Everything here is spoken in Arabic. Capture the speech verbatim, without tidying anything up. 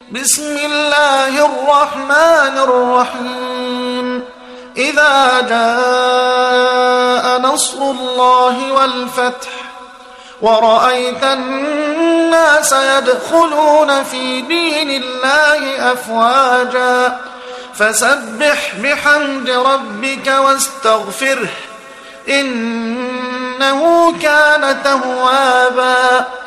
بسم الله الرحمن الرحيم إذا جاء نصر الله والفتح ورأيت الناس يدخلون في دين الله أفواجا فسبح بحمد ربك واستغفره إنه كان توابا